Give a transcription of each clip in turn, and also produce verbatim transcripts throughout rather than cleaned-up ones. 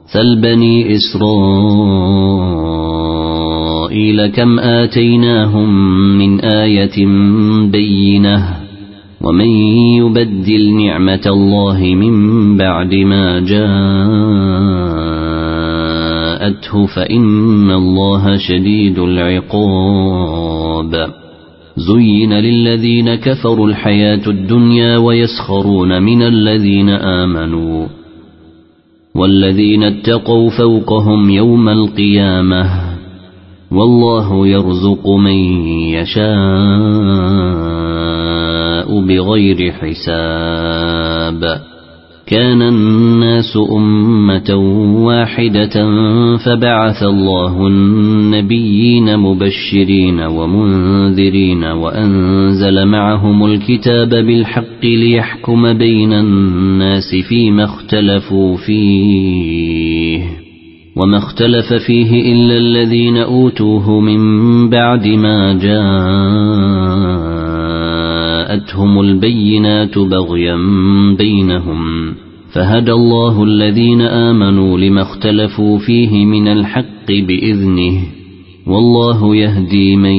سل بني إسرائيل كم آتيناهم من آية بينة ومن يبدل نعمة الله من بعد ما جاءته فإن الله شديد العقاب زين للذين كفروا الحياة الدنيا ويسخرون من الذين آمنوا والذين اتقوا فوقهم يوم القيامة والله يرزق من يشاء بغير حساب كان الناس أمة واحدة فبعث الله النبيين مبشرين ومنذرين وأنزل معهم الكتاب بالحق ليحكم بين الناس فيما اختلفوا فيه وما اختلف فيه إلا الذين أوتوه من بعد ما جاءتهم البينات بغيا بينهم فهدى الله الذين آمنوا لما اختلفوا فيه من الحق بإذنه والله يهدي من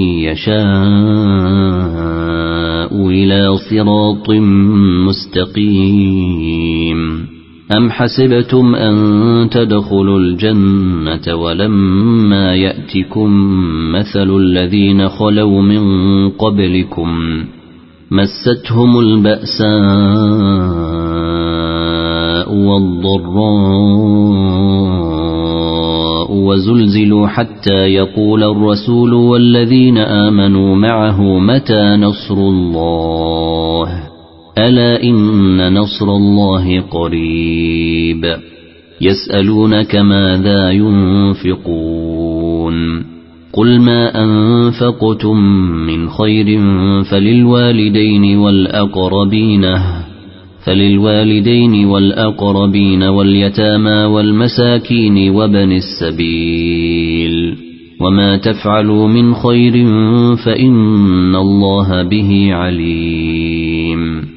يشاء إلى صراط مستقيم أم حسبتم أن تدخلوا الجنة ولما يأتكم مثل الذين خلوا من قبلكم مستهم البأساء والضراء وزلزلوا حتى يقول الرسول والذين آمنوا معه متى نصر الله ألا إن نصر الله قريب يسألونك ماذا ينفقون قل ما أنفقتم من خير فللوالدين والأقربين فللوالدين والأقربين واليتامى والمساكين وابن السبيل وما تفعلوا من خير فإن الله به عليم